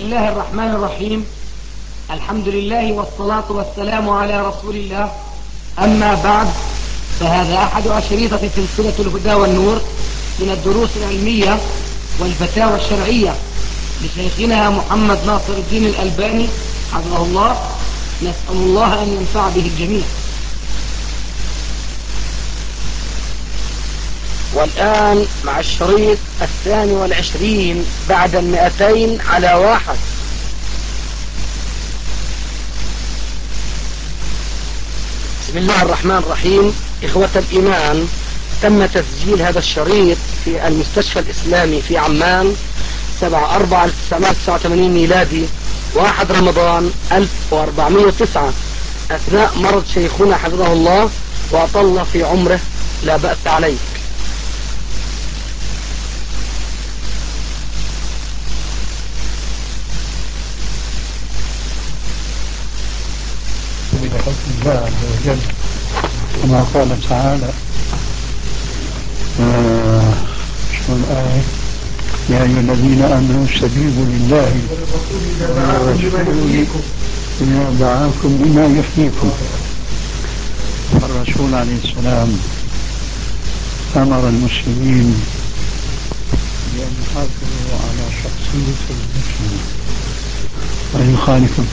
الله الرحمن الرحيم. الحمد لله والصلاة والسلام على رسول الله. أما بعد، فهذا أحد أشريطة سلسلة الهدى والنور من الدروس العلمية والفتاوى الشرعية لشيخنا محمد ناصر الدين الألباني حفظه الله. نسأل الله أن ينفع به الجميع. والآن مع الشريط 22 بعد 200 على 1. بسم الله الرحمن الرحيم. إخوة الإيمان، تم تسجيل هذا الشريط في المستشفى الإسلامي في عمان 7/4/1989 ميلادي، 1 رمضان 1409، أثناء مرض شيخنا حفظه الله وأطل في عمره. لا بأس عليك. بحكم الله عز وجل كما قال تعالى شو الآية؟ يا أيها الذين آمنوا استجيبوا لله ورسوله إذا دعاكم لما يحييكم. الرسول عليه السلام أمر المسلمين بأن يحافظوا على شخصية المسلم وأن يخالفوا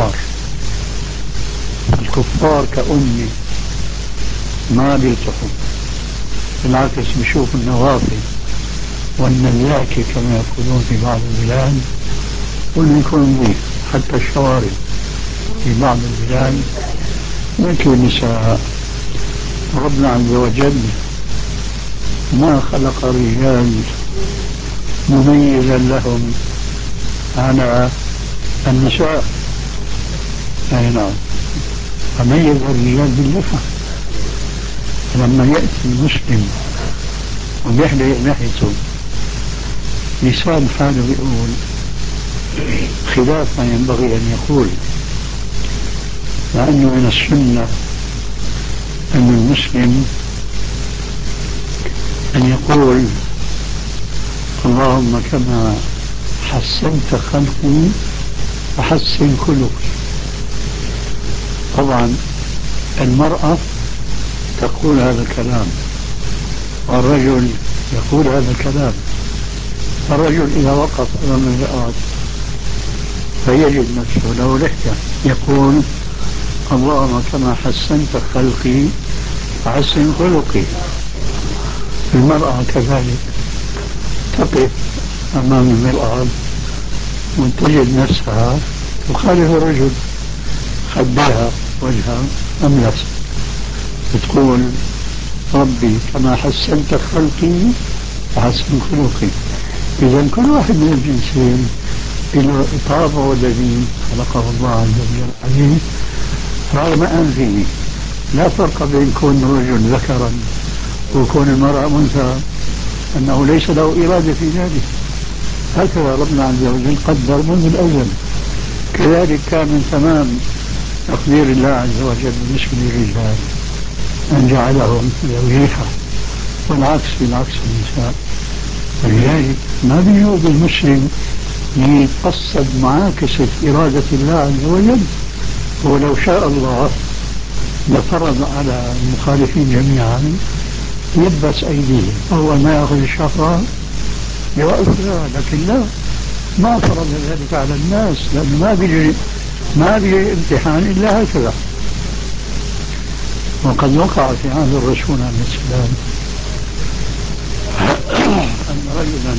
الكفار كأمة ما بيلتحوا، بالعكس بيشوفوا النوافل والنزاكة كما يقولون في بعض البلاد، واللي يكون نظيف حتى الشوارع في بعض البلاد يأتي النساء. ربنا عز وجل ما خلق الرجال مميزا لهم على النساء. أي نعم، فميز الرجال باللحى. لما يأتي المسلم وبيحلق لحيته لسان حاله بيقول خلاف ما ينبغي أن يقول، لأنه من السنة أن المسلم أن يقول اللهم كما حسنت خلقي فحسن خلقي. طبعا المرأة تقول هذا الكلام والرجل يقول هذا الكلام. الرجل إذا وقف أمام المرآة فيجد نفسه له لحية يقول اللهم كما حسنت خلقي فحسن خلقي. المرأة كذلك تقف أمام المرآة وتجد نفسها تخالف الرجل، خدها وجهها أملس، بتقول ربي كما حسنت خلقي فحسن خلقي. إذا كل واحد من الجنسين له طابعه الذي خلقه الله عز وجل عليه رغم أنفه. لا فرق بين كون الرجل ذكرا وكون المرأة أنثى، أنه ليس له إرادة في ذلك. هكذا ربنا عز وجل قدر منذ الأول. كذلك كان من تمام تقدير الله عز وجل بالنسبة للرجال أن جعلهم ذويحة، والعكس بالعكس النساء. ولذلك ما بيجوز المسلم يتقصد معاكسة إرادة الله عز وجل. ولو شاء الله لفرض على المخالفين جميعا يلبس أيديهم أول ما يأخذ الشفرة يوقفها، لكن لا، ما فرض ذلك على الناس، لأنه ما بيجي امتحان إلا هكذا. وقد وقع في عهد الرسول عليه السلام أن رجلا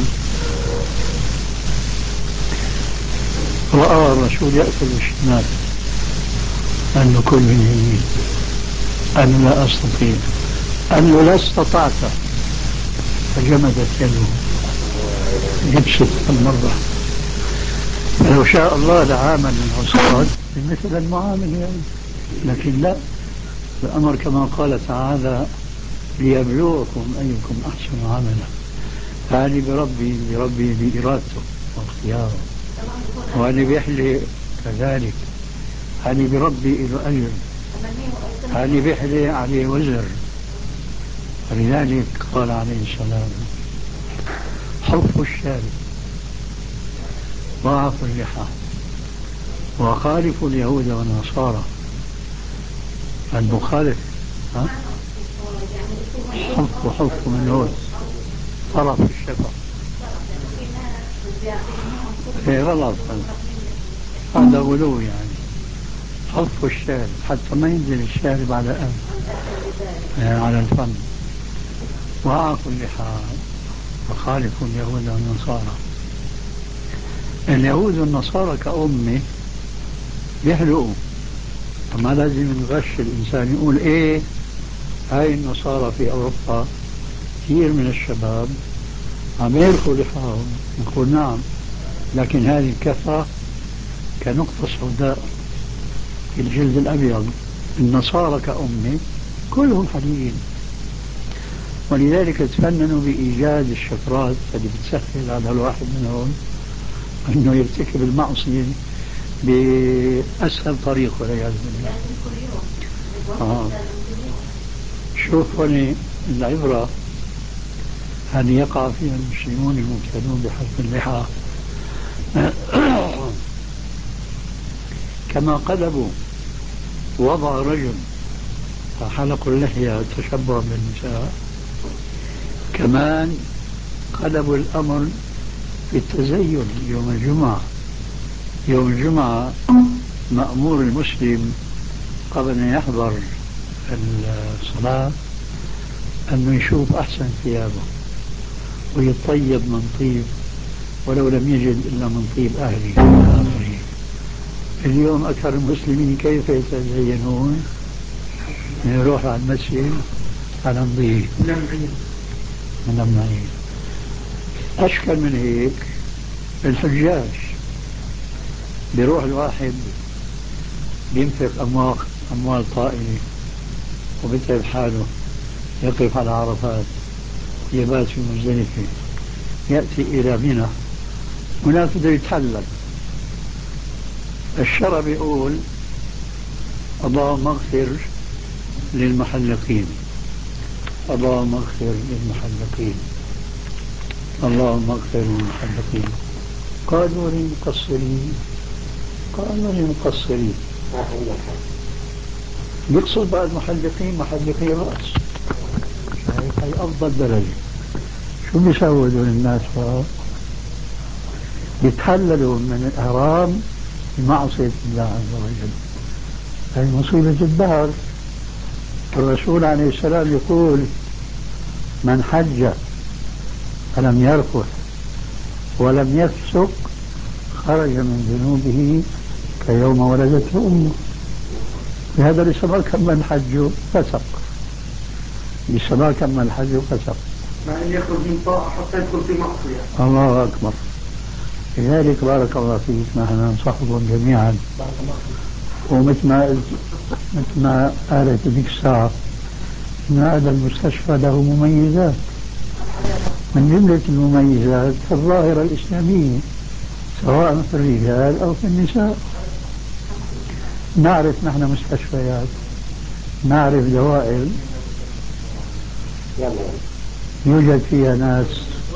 رأى الرسول يأكل الشمال، قال له كل من يمين، قال لا أستطيع، قال له لا استطعت، فجمدت يده يبسط المرة. فلو شاء الله لعامل العصاة بمثل المعامل يعني، لكن لا، الأمر كما قال تعالى ليبلوكم أيكم أحسن عملا. هذه بربي بإرادته واختياره، وهذه بيحلي كذلك، هذه بربي إلى أجر، هذه بيحلي عليه وزر. فلذلك قال عليه السلام حف الشارب وأعفوا اللحى وخالفوا اليهود والنصارى. المخالف حف من هون طرف الشفا. ايه غلط، هذا غلو يعني. حف الشارب حتى ما ينزل الشارب على الأنف يعني على الفم. وأعفوا اللحى وخالفوا اليهود والنصارى. اليهود والنصارى كأمة بيحلقوا، فما لازم نغش الإنسان يقول إيه هاي النصارى في أوروبا كثير من الشباب عم يرخوا لحاهم. نقول نعم، لكن هذه الكفة كنقطة سوداء في الجلد الأبيض. النصارى كأمة كلهم حليين، ولذلك تفننوا بإيجاد الشفرات اللي بتسهل على الواحد منهم أنه يرتكب المعصية بأسهل طريق والعياذ بالله. شوف هنا العبرة أن يقع فيها المسلمون المبتلون بحلق اللحى كما قلبوا وضع رجل فحلقوا اللحية تشبها بالنساء، كمان قلبوا الأمر في التزين يوم الجمعة. يوم الجمعة مأمور المسلم قبل أن يحضر الصلاة أنه يشوف أحسن ثيابه ويطيب من طيب ولو لم يجد إلا من طيب أهله. اليوم أكثر المسلمين كيف يتزينون؟ يروح على المسجد على نظيف منعين. أشكل من هيك الحجاج، بيروح الواحد بينفق أموال طائلة وبتعب حاله، يقف على عرفات، يبات في مزدلفة، يأتي إلى منى، هناك بده يتحلل. الشرع بيقول اللهم اغفر للمحلقين، اللهم اغفر للمحلقين، اللهم اغفر للمحلقين. قالوا للمقصرين، قالوا للمقصرين. يقصد بعض المحلقين محلقي الرأس، هي أفضل درجة. شو بيسووا دول الناس؟ يتحللوا من الإحرام بمعصية الله عز وجل. هي مصيبة الدهر. الرسول عليه السلام يقول من حج فلم يرفث ولم يفسق خرج من ذنوبه كيوم ولدته أمه. بهذا السبب كمل حجه فسق، بسبب كمل حجه فسق، مع أن يخرج من طاعة حتى يدخل في معصية. الله أكبر. لذلك بارك الله فيك نحن ننصحكم جميعا، ومثل ما قالت ذيك الساعة إن هذا المستشفى له مميزات، من جملة المميزات في الظاهرة الإسلامية سواء في الرجال أو في النساء. نعرف نحن مستشفيات، نعرف دوائر يوجد فيها ناس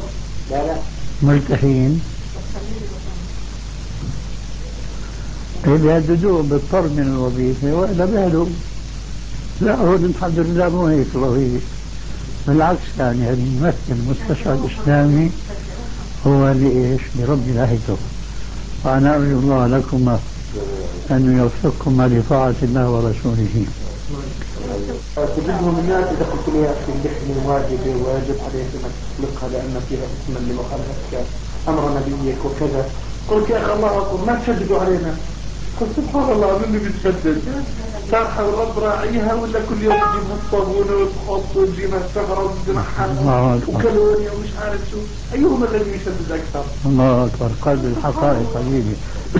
مرتاحين بيهددوهم بالطرد من الوظيفة وإلا بيهدوا. لا هون الحمد لله مو هيك الوظيفة، بالعكس يعني هذه يمثل المستشفى الإسلامي هو اللي إيش برب لهجته. وأنا أرجو الله لكم أن يوفقكم لطاعة الله ورسوله. تجدهم الناس إذا قلت له يا أخي اللحية واجبة وواجب عليك أنك تطلقها لأن فيها اسما لمخالفتك أمر نبيك وكذا، قلت يا أخي الله أكبر ما تشددوا علينا. قلت سبحان الله من اللي بتشدد؟ صار الرب راعيها ولا كل يوم تجيب الصابونة وتحط وتجيبها الثمرة وتجمعها وكالوريا ومش عارف شو، أيهما الذي يشدد أكثر؟ الله أكبر. قلب الحقائق حبيبي.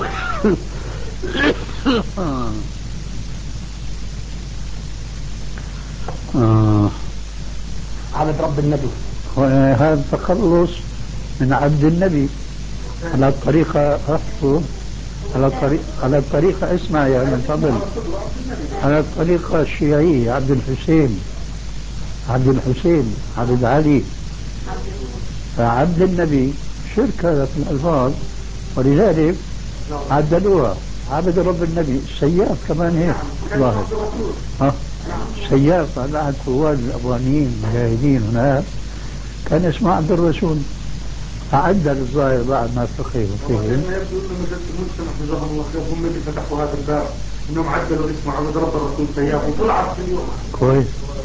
عبد رب النبي، وهذا تخلص من عبد النبي على الطريقة. على الطريقة اسمع يا من فضل، على الطريقة الشيعية عبد الحسين، عبد الحسين، عبد علي، فعبد النبي شرك هذا في الألفاظ، ولذلك عدلوها عبد رب النبي سياف كمان هيك ظاهر. ها سياف بعد قواد الأفغانيين المجاهدين هناك كان اسمه عبد الرسول، عدل الظاهر بعد ما فقه وفهم. يبدو انه مجلس المجتمع جزاهم الله خير هم اللي فتحوا هذا الباب، انهم عدلوا اسمه عبد رب الرسول سياف وطلعت في اليوم. كويس.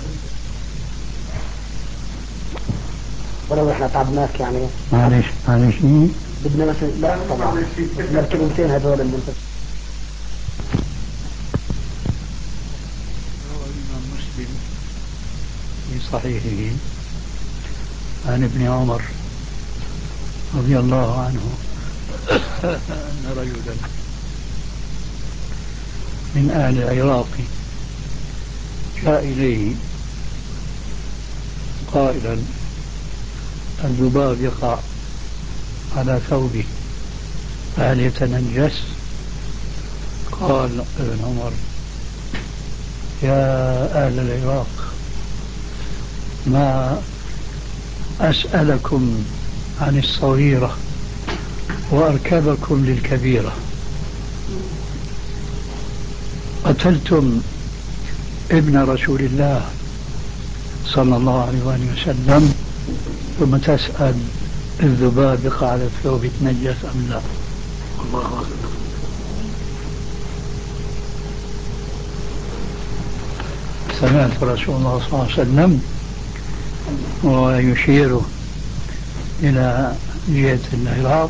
ولو احنا تعبناك يعني معلش بدنا مثلا لا طبعا بدنا الكلمتين هذول اللي انت. روى الإمام مسلم في صحيحه عن ابن عمر رضي الله عنه أن رجلا من أهل العراق جاء إليه قائلا الذباب يقع على ثوبه فهل يتنجس؟ قال ابن عمر يا أهل العراق ما أسألكم عن الصغيرة وأركبكم للكبيرة، قتلتم ابن رسول الله صلى الله عليه وآله وسلم ثم تسأل الذباب يقع على الثوب يتنجس أم لا؟ الله أكبر. سمعت رسول الله صلى الله عليه وسلم ويشير إلى جهة العراق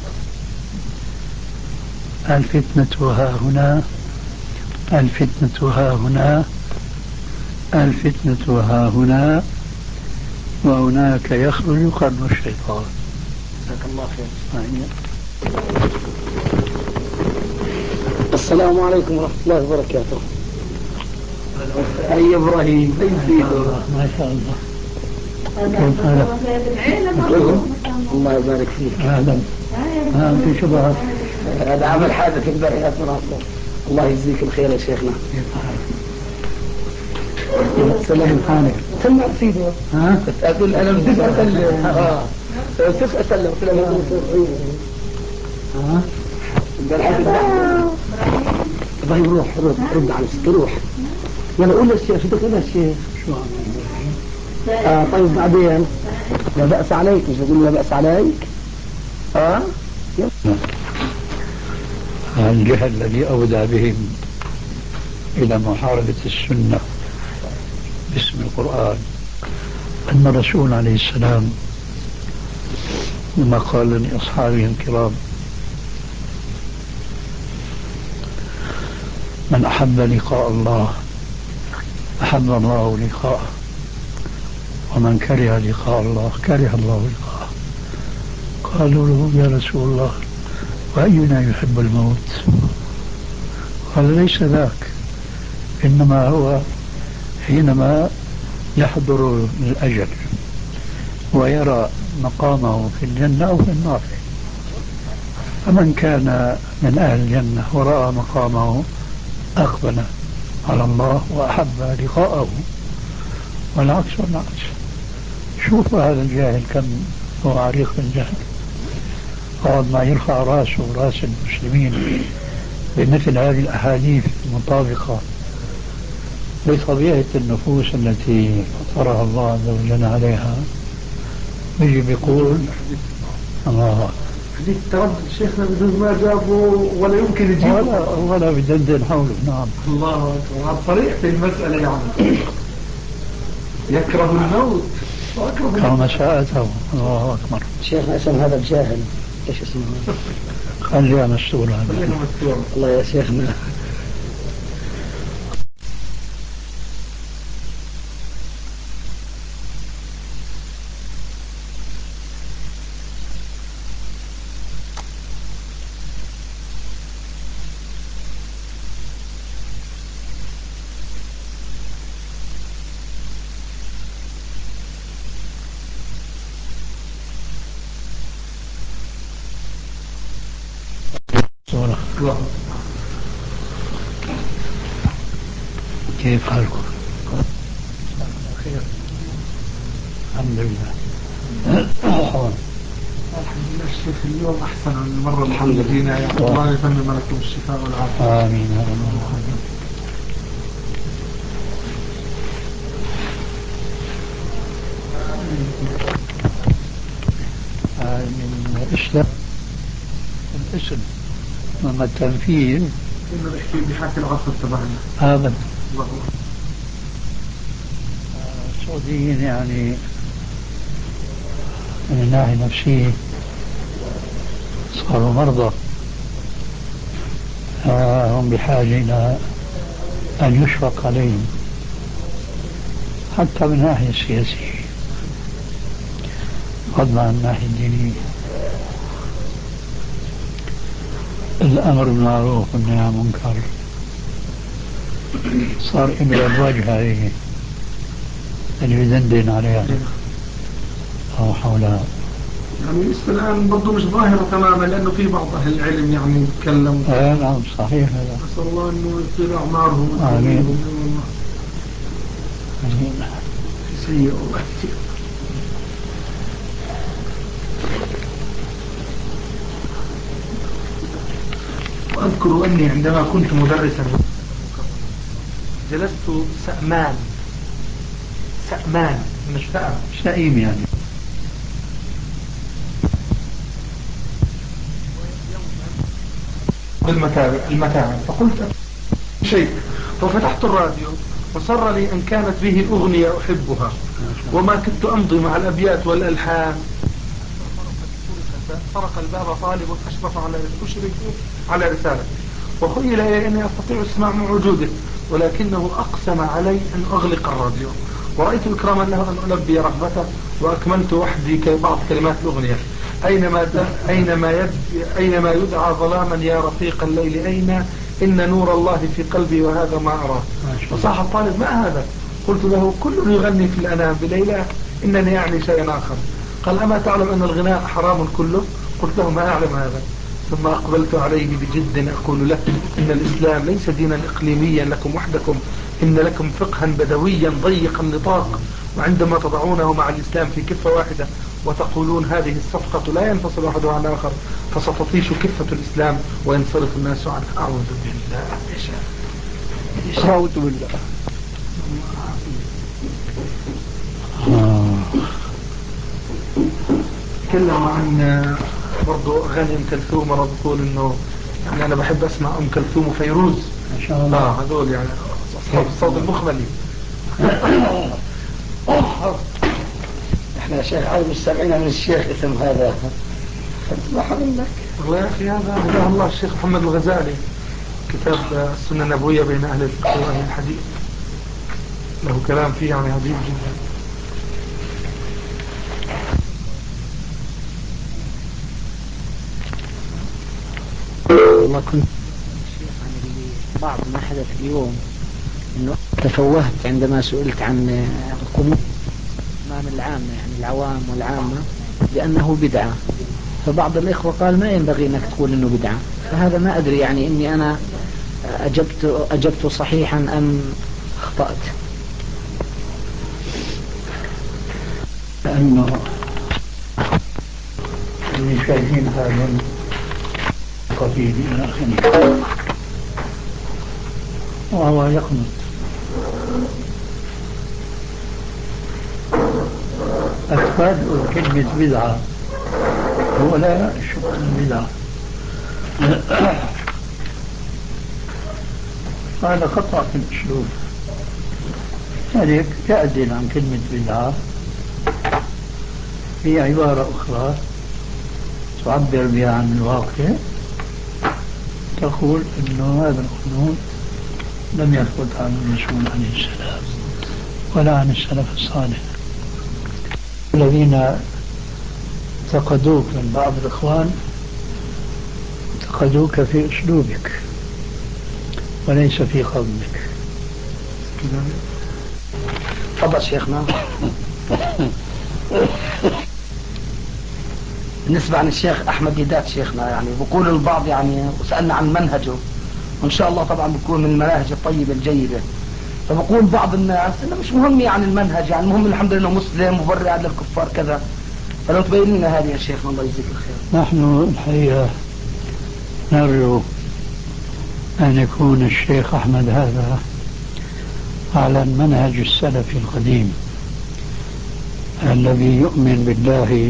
الفتنة ها هنا الفتنة ها هنا الفتنة ها هنا وهناك يخرج قرن الشيطان. جزاك الله خير. السلام عليكم ورحمة الله وبركاته. أي إبراهيم ما شاء الله. كيف حالك؟ الله يبارك فيك. أهلا. في شبهات. هذا عمل حادث البارحة مناصر. الله يجزيك الخير يا شيخنا. سلام حالك. سمع سيدي. ها؟ أقول أنا بدي أسلم. كيف أسلم؟ ها؟ طيب روح رد على الست روح. يلا قول للشيخ شو تقول للشيخ؟ شو عم طيب بعدين لا بأس عليك، مش بقول لا بأس عليك. الجهل الذي أودى بهم إلى محاربة السنة باسم القرآن أن الرسول عليه السلام لما قال لأصحابه الكرام من أحب لقاء الله أحب الله لقاءه ومن كره لقاء الله كره الله لقاءه. قالوا له يا رسول الله وأينا يحب الموت؟ قال ليس ذاك، إنما هو حينما يحضر الأجل ويرى مقامه في الجنة أو في النار. فمن كان من أهل الجنة ورأى مقامه أقبل على الله وأحب لقاءه، والعكس والعكس. شوف هذا الجاهل كم هو عريق بالجهل، بعد ما يرفع راسه ورأس المسلمين بمثل هذه الأحاديث المطابقة لطبيعة النفوس التي فطرها الله عز وجل عليها، يجي بيقول الله حديث تردد شيخنا بدون ما جابه ولا يمكن يجيبه ولا بدندن حوله. نعم الله أكبر. على طريقة المسألة يعني يكره الموت كما شاءته. الله أكبر. شيخنا اسم هذا الجاهل ايش اسمه؟ خليها مستورة. الله يا شيخنا. كيف حالكم؟ خير الحمد لله. الشيخ اليوم أحسن من المرة الحمد لله. فينا، يا الله يتمم لكم الشفاء والعافية. آمين يا رب العالمين. من الإسلام الاسم، أما التنفيذ كنا بحكي العصر تبعنا. أبدا. السعوديين يعني من الناحية النفسية صاروا مرضى، هم بحاجة إلى أن يشفق عليهم حتى من الناحية السياسية فضلا عن الناحية الدينية. الأمر بالمعروف والنهي عن المنكر صار إبرة الوجه هذه اللي يدندن عليها أو حولها. يعني لسه الآن برضه مش ظاهرة تماما، لأنه في بعض أهل العلم يعني يتكلم. نعم صحيح هذا. نسأل الله أنه يطيل أعمارهم. آمين. آمين. سيء والله كثير. وأذكر أني عندما كنت مدرسا جلست سأمان من السأم، سئيم يعني. المتاعب فقلت شيء، ففتحت الراديو وصر لي أن كانت به أغنية أحبها، وما كنت أمضي مع الأبيات والألحان. طرق الباب طالب أشرف على رسالة، وخيل إلي أني أستطيع السماع من وجوده، ولكنه أقسم علي أن أغلق الراديو، ورأيت إكراما له أن ألبي رغبته، وأكملت وحدي بعض كلمات الأغنية: أينما يدعى ظلاما يا رفيق الليل أين، إن نور الله في قلبي وهذا ما أراه. فصاح الطالب: ما هذا؟ قلت له: كل يغني في الأنام بليلة، إنني يعني شيئا آخر. قال: أما تعلم أن الغناء حرام كله؟ قلت له: ما أعلم هذا. ثم أقبلت عليه بجد أقول له: إن الإسلام ليس دينا إقليميا لكم وحدكم، إن لكم فقها بدويا ضيق النطاق، وعندما تضعونه مع الإسلام في كفة واحدة وتقولون هذه الصفقة لا ينفصل أحدها عن الآخر، فستطيش كفة الإسلام وينصرف الناس عنه. أعوذ بالله يا شيخ. أعوذ بالله. تكلم عن برضو أغاني أم كلثوم، مرة بقول إنه يعني أنا بحب أسمع أم كلثوم وفيروز ما شاء الله. هذول يعني أصحاب الصوت المخملي. احنا شيخ عايز مستمعين من الشيخ اسم هذا اسمح منك. والله يا أخي هذا هداه الله الشيخ محمد الغزالي، كتاب السنة النبوية بين أهل الفقه وأهل الحديث، له كلام فيه يعني عجيب جدا. والله كنت شيخ عن بعض ما حدث اليوم، انه تفوهت عندما سئلت عن القنوت امام العامة، يعني العوام والعامة، بانه بدعة. فبعض الاخوة قال: ما ينبغي انك تقول انه بدعة. فهذا ما ادري يعني اني انا اجبت صحيحا ام اخطأت. لأنه اللي شايفين هذا قتيل إلى آخره وهو يقنط. أكثر كلمة بدعة هو لا شو البدعة. هذا خطأ في الأسلوب. لذلك تعدل عن كلمة بدعة هي عبارة أخرى تعبر بها عن الواقع، تقول أنه هذا القنوت لم يثبت عن الرسول عليه السلام ولا عن السلف الصالح. الذين انتقدوك من بعض الإخوان انتقدوك في أسلوبك وليس في قولك. تفضل شيخنا. بالنسبة عن الشيخ أحمد ديدات شيخنا، يعني بقول البعض يعني وسألنا عن منهجه، وإن شاء الله طبعا بكون من المناهج الطيبة الجيدة. فبقول بعض الناس إنه مش مهم يعني المنهج، يعني المهم الحمد لله مسلم مبرئ للكفار كذا. فلو تبين لنا هذه يا شيخنا الله يجزيك الخير. نحن الحقيقة نرجو أن يكون الشيخ أحمد هذا على المنهج السلفي القديم الذي يؤمن بالله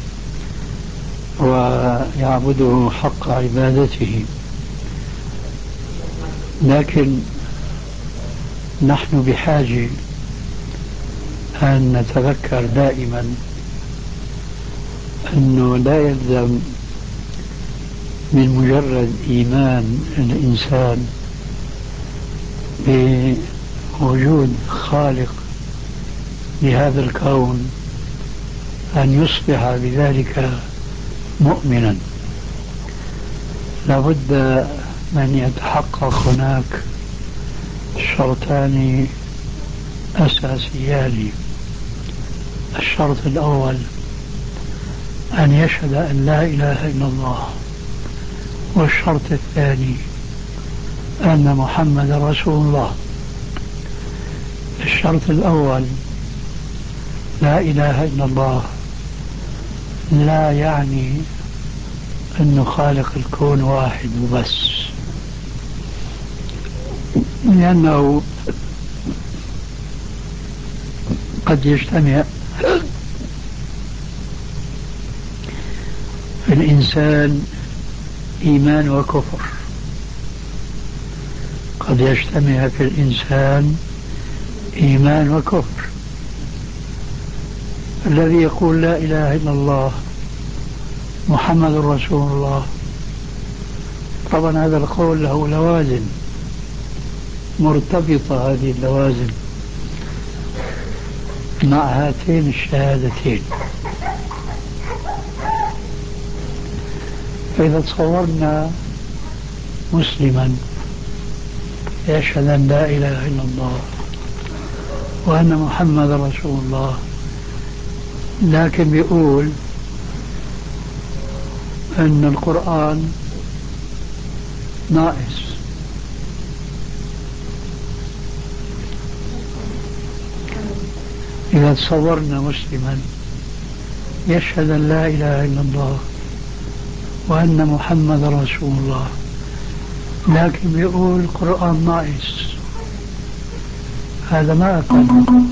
ويعبده حق عبادته، لكن نحن بحاجة أن نتذكر دائما أنه لا يلزم من مجرد إيمان الإنسان بوجود خالق لهذا الكون أن يصبح بذلك مؤمنا. لابد من يتحقق هناك شرطان أساسيان. الشرط الأول أن يشهد أن لا إله إلا الله، والشرط الثاني أن محمد رسول الله. الشرط الأول لا إله إلا الله لا يعني أنه خالق الكون واحد وبس، لأنه قد يجتمع في الإنسان إيمان وكفر، قد يجتمع في الإنسان إيمان وكفر. الذي يقول لا إله إلا الله محمد رسول الله، طبعا هذا القول له لوازم مرتبطة، هذه اللوازم مع هاتين الشهادتين. فإذا تصورنا مسلما يشهد أن لا إله إلا الله وأن محمد رسول الله، لكن بيقول أن القرآن ناقص، إذا تصورنا مسلما يشهد أن لا إله إلا الله وأن محمد رسول الله، لكن بيقول القرآن ناقص، هذا ما أقل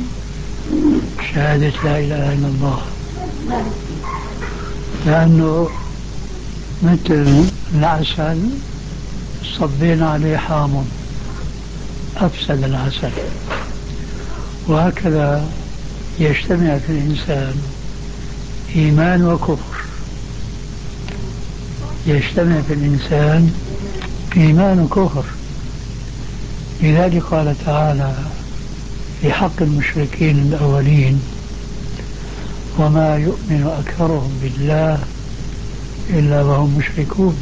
شهادة لا إله إلا الله، لأنه مثل العسل صبينا عليه حامض أفسد العسل. وهكذا يجتمع في الإنسان إيمان وكفر، يجتمع في الإنسان إيمان وكفر. لذلك قال تعالى في حق المشركين الأولين وما يؤمن أكثرهم بالله إلا وهم مشركون.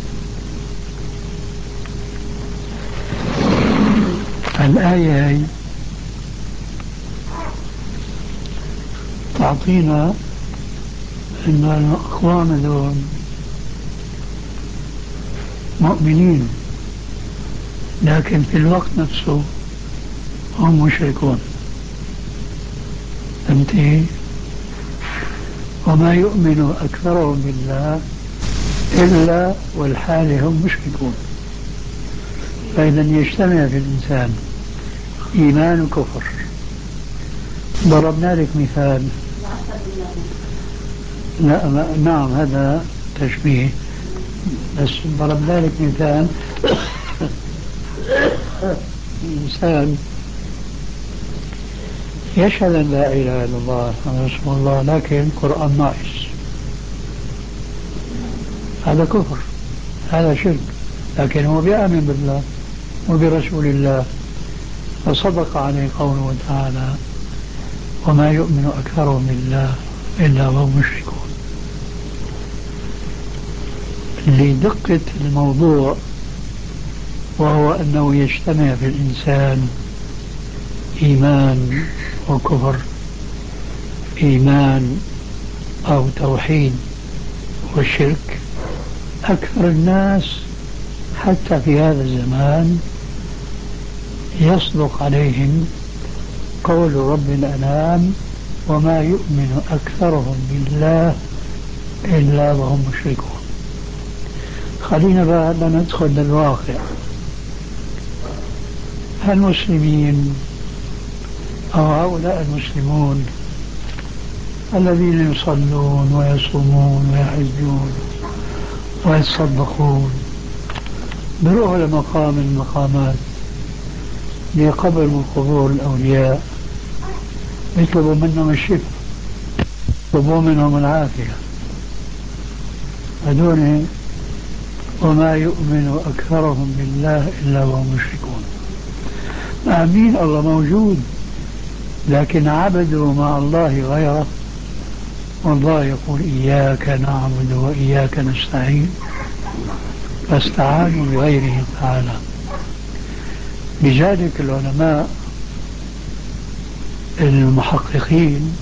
الآية هي تعطينا أن الأقوام دول مؤمنين، لكن في الوقت نفسه هم مشركون. فهمتي؟ وما يؤمن أكثرهم بالله إلا والحال هم مشركون. فإذا يجتمع في الإنسان إيمان وكفر. ضربنا لك مثال، لا نعم هذا تشبيه، بس ضربنا لك مثال إنسان يشهد أن لا إله إلا الله محمد رسول الله لكن القرآن ناقص، هذا كفر، هذا شرك، لكن هو بيؤمن بالله وبرسول الله، فصدق عليه قوله تعالى وما يؤمن أكثرهم بالله إلا وهم مشركون. لدقة الموضوع وهو أنه يجتمع في الإنسان إيمان وكفر، إيمان أو توحيد والشرك. أكثر الناس حتى في هذا الزمان يصدق عليهم قول رب الأنام وما يؤمن أكثرهم بالله إلا وهم مشركون. خلينا بقى ندخل للواقع. المسلمين أو هؤلاء المسلمون الذين يصلون ويصومون ويحجون ويتصدقون بروحوا لمقام من المقامات لقبر من قبور الأولياء يطلبوا منهم الشفاء، يطلبوا منهم العافية. هذول وما يؤمن أكثرهم بالله إلا وهم مشركون. آمين الله موجود، لكن عبدوا مع الله غيره، والله يقول إياك نعبد وإياك نستعين، فاستعانوا بغيره تعالى. لذلك العلماء المحققين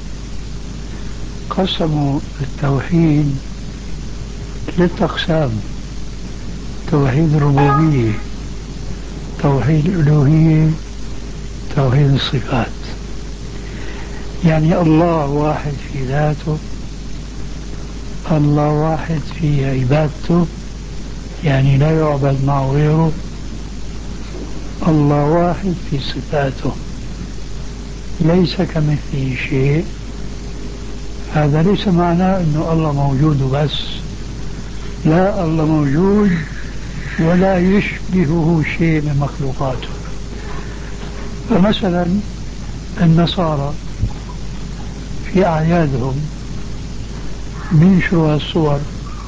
قسموا التوحيد ثلاثة أقسام: توحيد الربوبية، توحيد الألوهية، توحيد الصفات. يعني الله واحد في ذاته، الله واحد في عبادته، يعني لا يعبد مع غيره. الله واحد في صفاته، ليس كمثله شيء. هذا ليس معناه أنه الله موجود بس، لا، الله موجود ولا يشبهه شيء من مخلوقاته. فمثلا النصارى في أعيادهم بينشروا الصور،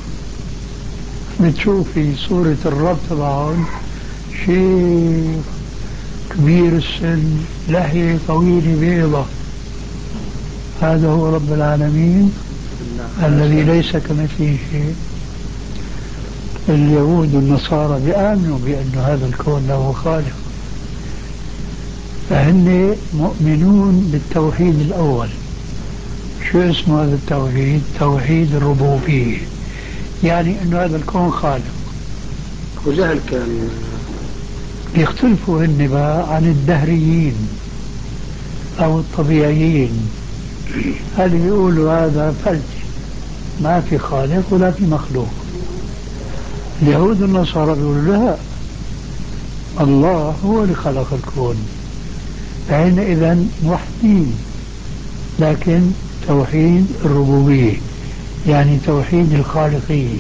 بتشوف في صورة الرب تبعهم شيخ كبير السن، لحية طويلة بيضة، هذا هو رب العالمين الذي ليس كمثله شيء. اليهود والنصارى بيآمنوا بأن هذا الكون له خالق، فهن مؤمنون بالتوحيد الأول. شو اسمه هذا التوحيد؟ توحيد الربوبية، يعني أن هذا الكون خالق. وجهل كان يختلفوا هن بقى عن الدهريين أو الطبيعيين، هل بيقولوا هذا فلت، ما في خالق ولا في مخلوق. اليهود والنصارى بيقولوا لا، الله هو اللي خلق الكون، فحينئذ موحدين، لكن توحيد الربوبية يعني توحيد الخالقية.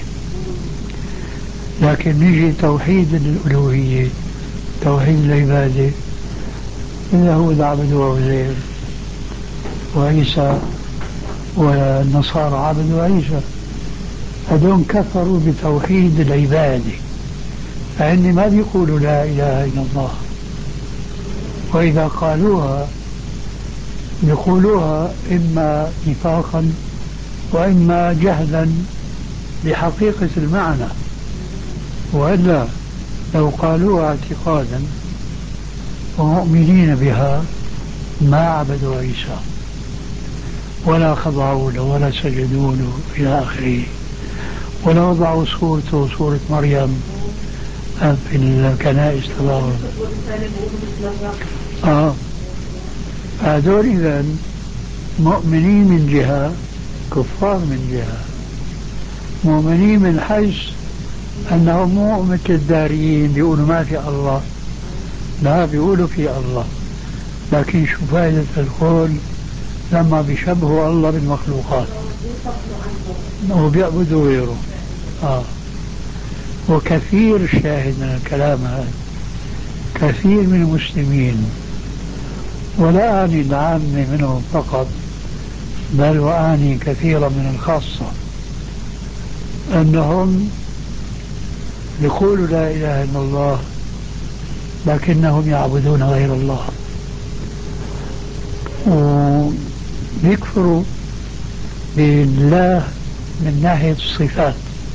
لكن نجي توحيد الألوهية، توحيد العبادة، اليهود عبدوا عزير وعيسى والنصارى عبدوا عيسى، هذول كفروا بتوحيد العبادة، فإن ما بيقولوا لا إله إلا الله، وإذا قالوها يقولوها إما نفاقا وإما جهلا بحقيقة المعنى، وإلا لو قالوها اعتقادا ومؤمنين بها ما عبدوا عيسى ولا خضعوا له ولا سجدوا له إلى آخره، ولا وضعوا صورته صورة مريم في الكنائس تبعهم. هذول إذن مؤمنين من جهة، كفار من جهة. مؤمنين من حيث أنهم مو مثل الداريين بيقولوا ما في الله، لا، بيقولوا في الله، لكن شو فائدة القول لما بيشبهوا الله بالمخلوقات وبيعبدوا غيره. وكثير شاهد من الكلام هذا، كثير من المسلمين، ولا أعني العامة منهم فقط، بل وأعني كثيرا من الخاصة، أنهم يقولوا لا إله إلا الله لكنهم يعبدون غير الله، ويكفروا بالله من ناحية الصفات.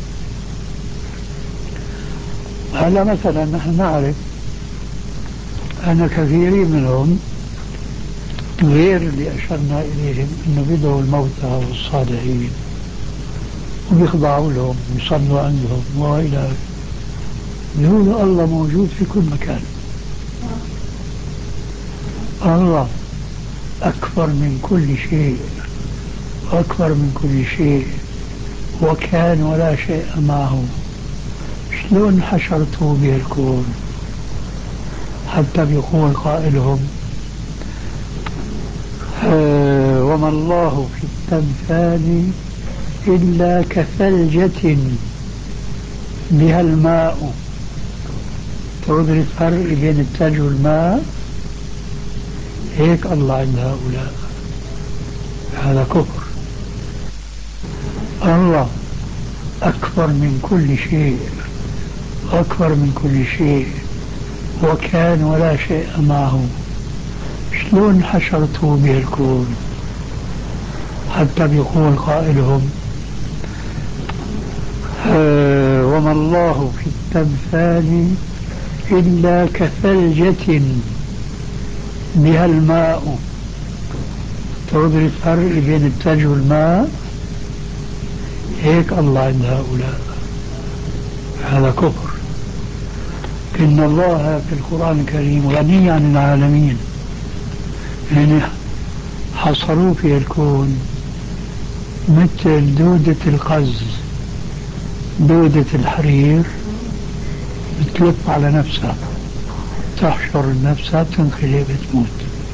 هلا مثلا نحن نعرف أن كثيرين منهم غير اللي أشرنا إليهم أنه بدعوا الموتى والصالحين وبيخضعوا لهم ويصلوا عندهم وإلى آخره، يقولوا الله موجود في كل مكان، الله أكبر من كل شيء، أكبر من كل شيء، وكان ولا شيء معه، شلون حشرته به الكون؟ حتى بيقول قائلهم وما الله في التمثال إلا كثلجة بها الماء. تدري الفرق بين الثلج والماء؟ هيك الله عند هؤلاء. هذا كفر. الله أكبر من كل شيء، أكبر من كل شيء، وكان ولا شيء معه، شلون حشرته به الكون؟ حتى بيقول قائلهم وما الله في التمثال إلا كثلجة بها الماء. تدري الفرق بين الثلج والماء؟ هيك الله عند هؤلاء. هذا كفر. إن الله في القرآن الكريم غني عن العالمين، يعني حصروا في الكون مثل دودة القز، دودة الحرير بتلف على نفسها، تحشر نفسها تنخلي بتموت.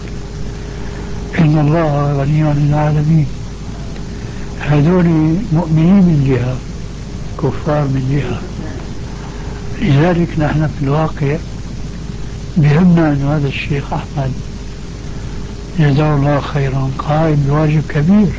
إن الله غني عن العالمين. هذول مؤمنين من جهة، كفار من جهة. لذلك نحن في الواقع بهمنا أن هذا الشيخ أحمد جزاه الله خيرا قائم بواجب كبير،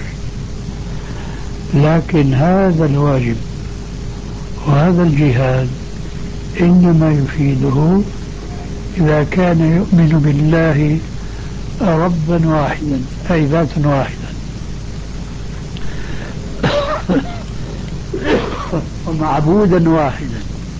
لكن هذا الواجب وهذا الجهاد إنما يفيده إذا كان يؤمن بالله ربا واحدا، أي ذاتا واحدا، ومعبودا واحدا.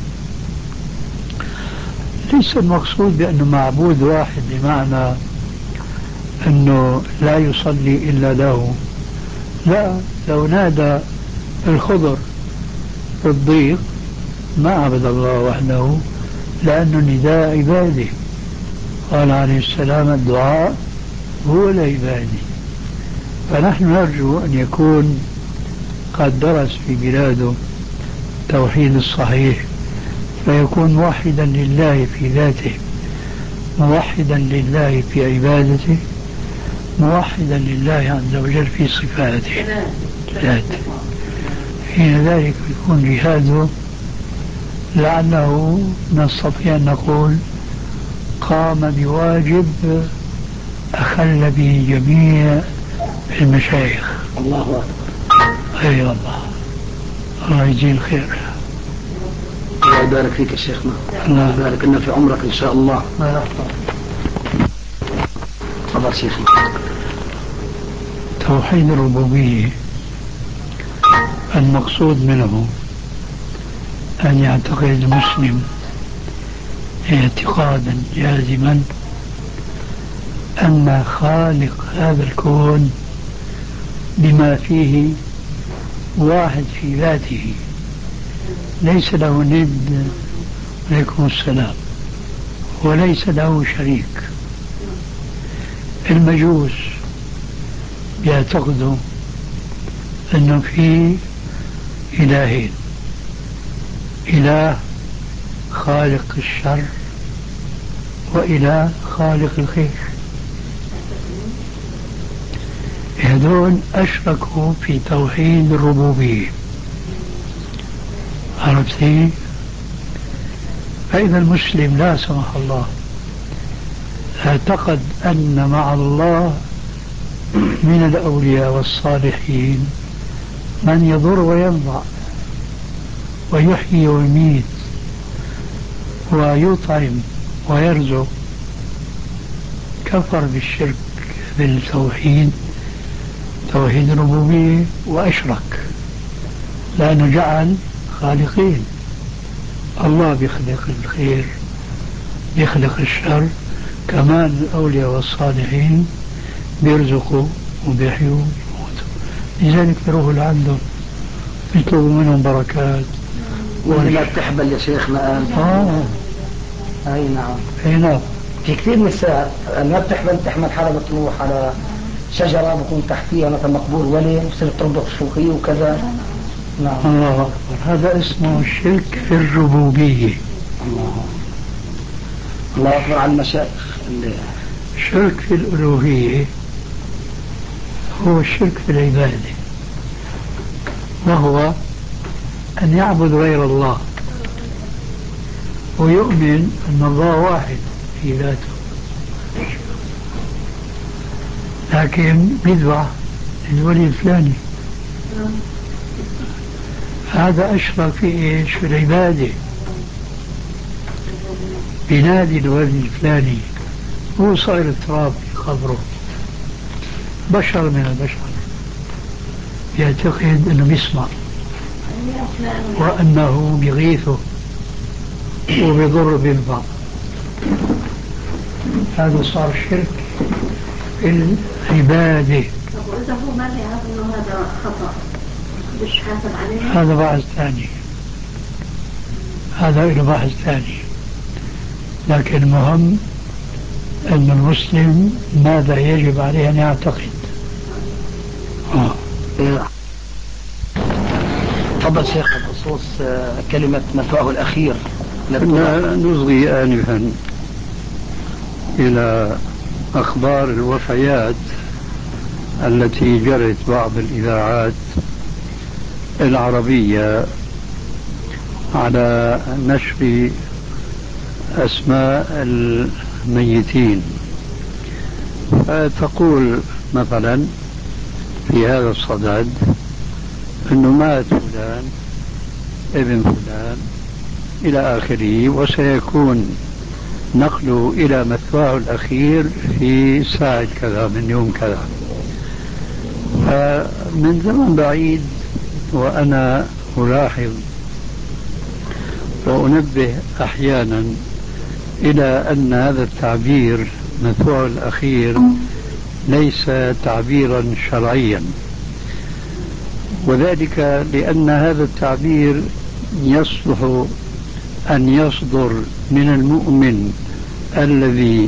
ليس المقصود بأنه معبود واحد بمعنى أنه لا يصلي إلا له، لا، لو نادى الخضر في الضيق ما عبد الله وحده، لأنه نداء عباده. قال عليه السلام الدعاء هو العبادي. فنحن نرجو أن يكون قد درس في بلاده التوحيد الصحيح، فيكون موحدا لله في ذاته، موحدا لله في عبادته، موحدا لله عز وجل في صفاته ذاته. حين ذلك يكون جهاده لعله نستطيع أن نقول قام بواجب أخل به جميع المشايخ. الله أكبر. أي والله، الله يجزيه الخير. الله يبارك فيك يا شيخنا، الله يبارك لنا في عمرك إن شاء الله. ما يحفظ. تفضل شيخنا. توحيد الربوبية المقصود منه أن يعتقد المسلم اعتقادا جازما أن خالق هذا الكون بما فيه واحد في ذاته، ليس له ند، عليكم السلام، وليس له شريك. المجوس يعتقدوا أنه في إلهين، إله خالق الشر وإله خالق الخير. هذول أشركوا في توحيد الربوبية. عرفتي؟ فإذا المسلم لا سمح الله اعتقد أن مع الله من الأولياء والصالحين من يضر وينفع ويحيي ويميت ويطعم ويرزق، كفر بالشرك بالتوحيد، توحيد الربوبية، وأشرك، لأنه جعل خالقين. الله بيخلق الخير بيخلق الشر، كمان الأولياء والصالحين بيرزقوا وبيحيوا ويموتوا. لذلك يروحوا لعندهم يطلبوا منهم بركات. ولا بتحبل يا شيخنا أي نعم. أي نعم. في كثير نساء ما بتحمل، تحمل حالها بتروح على شجرة بكون تحتيها مثلا مقبور ولي وتصير تربط الشوخية وكذا، الله أكبر. هذا اسمه الشرك في الربوبية. الله أكبر على المشايخ. الشرك في الألوهية هو الشرك في العبادة، وهو أن يعبد غير الله ويؤمن أن الله واحد في ذاته، لكن بيذبح الولي الفلاني، هذا أشرك في إيش؟ في العبادة. بينادي الولي الفلاني، هو صاير تراب في قبره، بشر من البشر، يعتقد أنه بيسمع وأنه بيغيثه وبيضر بينفع. هذا صار شرك في العبادة. وإذا هو ما يعرف أنه هذا خطأ مش حاسب عليه، هذا بحث ثاني، هذا له بحث ثاني. لكن المهم أن المسلم ماذا يجب عليه أن يعتقد. تفضل شيخ بخصوص كلمة مثواه الأخير. كنا نصغي آنفا إلى أخبار الوفيات التي جرت بعض الإذاعات العربية على نشر أسماء الميتين، فتقول مثلا في هذا الصدد أنه مات فلان ابن فلان إلى آخره، وسيكون نقله إلى مثواه الأخير في ساعة كذا من يوم كذا. من زمن بعيد وأنا ألاحظ وأنبه أحيانا إلى أن هذا التعبير مثواه الأخير ليس تعبيرا شرعيا، وذلك لأن هذا التعبير يصلح أن يصدر من المؤمن الذي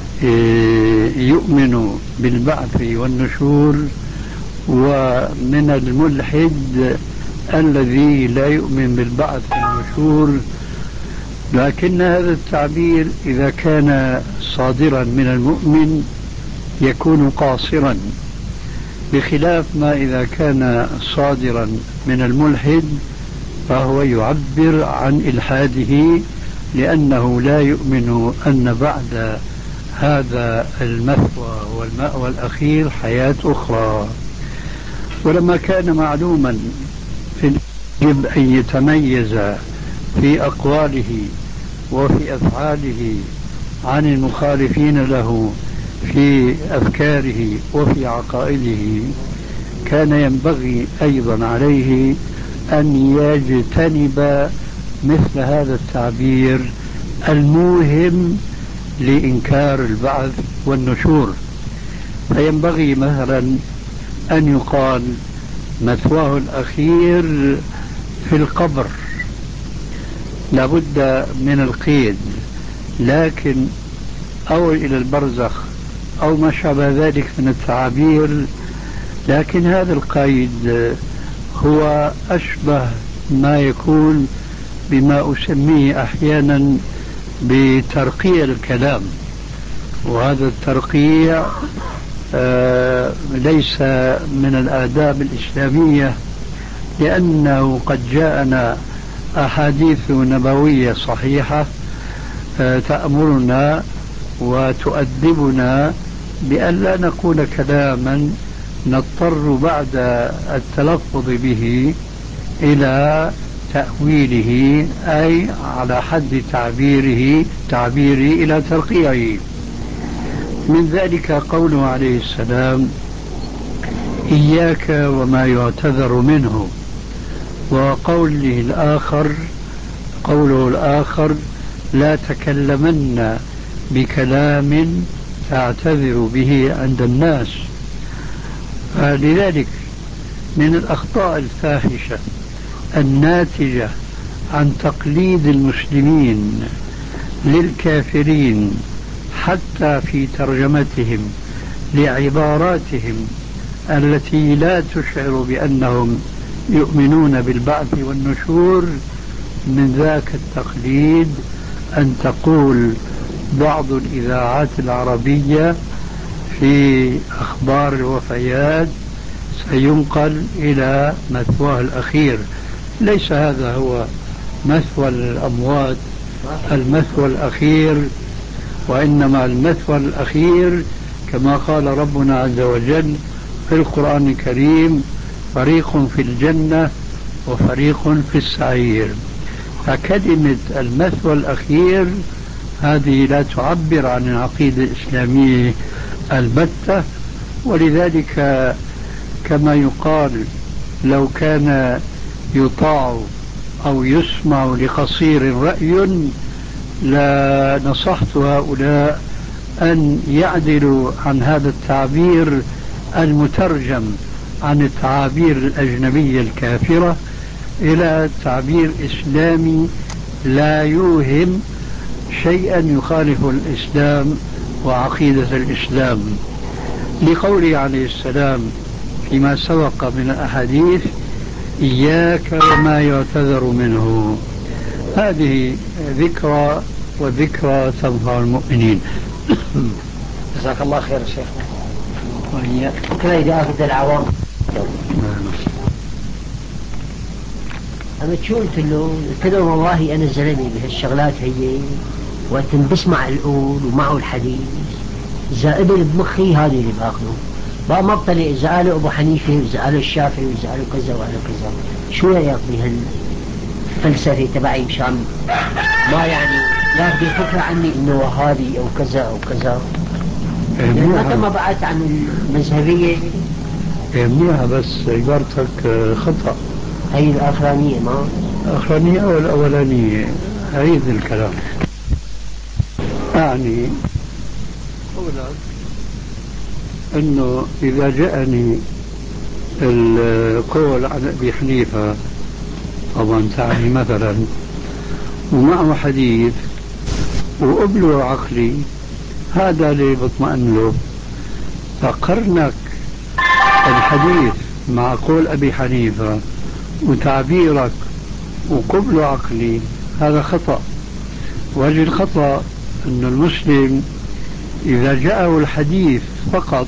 يؤمن بالبعث والنشور، ومن الملحد الذي لا يؤمن بالبعث والنشور. لكن هذا التعبير إذا كان صادرا من المؤمن يكون قاصرا، بخلاف ما إذا كان صادرا من الملحد فهو يعبر عن إلحاده، لأنه لا يؤمن أن بعد هذا المثوى والمأوى الأخير حياة أخرى. ولما كان معلوما يجب أن يتميز في أقواله وفي أفعاله عن المخالفين له في أفكاره وفي عقائده، كان ينبغي أيضا عليه أن يجتنب مثل هذا التعبير الموهم لإنكار البعث والنشور. فينبغي مثلا أن يقال مثواه الأخير في القبر، لابد من القيد، لكن أو إلى البرزخ أو ما شابه ذلك من التعابير، لكن هذا القيد هو أشبه ما يكون بما أسميه أحيانا بترقيع الكلام، وهذا الترقيع ليس من الآداب الإسلامية، لأنه قد جاءنا أحاديث نبوية صحيحة تأمرنا وتؤدبنا بأن لا نقول كلاما نضطر بعد التلفظ به إلى تأويله، أي على حد تعبيره إلى ترقيعه. من ذلك قوله عليه السلام: إياك وما يعتذر منه، وقوله الآخر: لا تكلمن بكلام تعتذر به عند الناس. لذلك من الأخطاء الفاحشة الناتجة عن تقليد المسلمين للكافرين حتى في ترجمتهم لعباراتهم التي لا تشعر بأنهم يؤمنون بالبعث والنشور من ذاك التقليد أن تقول بعض الإذاعات العربية في أخبار الوفيات سينقل إلى مثواه الأخير. ليس هذا هو مثوى الأموات المثوى الأخير، وإنما المثوى الأخير كما قال ربنا عز وجل في القرآن الكريم: فريق في الجنة وفريق في السعير. فكلمة المثوى الأخير هذه لا تعبر عن العقيدة الإسلامية البتة، ولذلك كما يقال لو كان يطاع أو يسمع لقصير رأي لنصحت هؤلاء أن يعدلوا عن هذا التعبير المترجم عن التعابير الأجنبية الكافرة إلى تعبير إسلامي لا يوهم شيئا يخالف الإسلام وعقيدة الإسلام. لقوله عليه السلام فيما سبق من الأحاديث: إياك وما يعتذر منه. هذه ذكرى، وذكرى تنفع المؤمنين. جزاك الله خير شيخ. كذا إذا أخذ العوام أنا شو قلت له والله أنا زلمي بهالشغلات هي، وقت بسمع القول ومعه الحديث زائد بمخي هذه اللي باخذه بقى ما بطلع. إذا قالوا أبو حنيفة وإذا قالوا الشافعي وإذا قالوا كذا وقالوا كذا، شو رأيك بهالفلسفة تبعي؟ مشان ما يعني ياخذ فكرة عني إنه وهابي أو كذا أو كذا، متى ما بعدت عن المذهبية منيحة، بس عبارتك خطأ. هي الآخرانية، ما الآخرانية أو الأولانية، عيد الكلام. يعني قولك أنه إذا جاءني القول عن أبي حنيفة طبعا تعني مثلا ومعه حديث وقبله عقلي، هذا اللي بطمئن له. فقرنك الحديث مع قول أبي حنيفة وتعبيرك وقبله عقلي، هذا خطأ. وجه الخطأ أن المسلم إذا جاءه الحديث فقط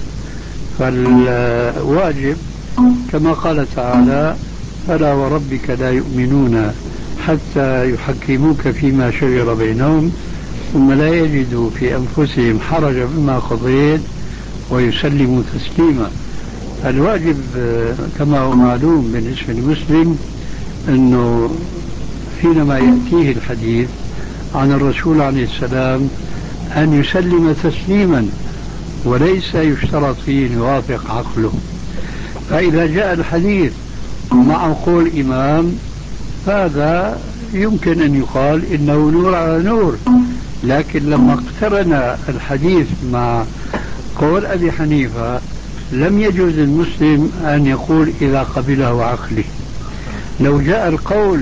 فالواجب كما قال تعالى: فلا وربك لا يؤمنون حتى يحكموك فيما شجر بينهم ثم لا يجدوا في أنفسهم حرجا مما قضيت ويسلموا تسليما. الواجب كما هو معلوم بالنسبة للمسلم أنه حينما يأتيه الحديث عن الرسول عليه السلام أن يسلم تسليما، وليس يشترط فيه أن يوافق عقله. فإذا جاء الحديث مع قول إمام هذا يمكن أن يقال إنه نور على نور، لكن لما اقترن الحديث مع قول أبي حنيفة لم يجوز للمسلم أن يقول إذا قبله عقله. لو جاء القول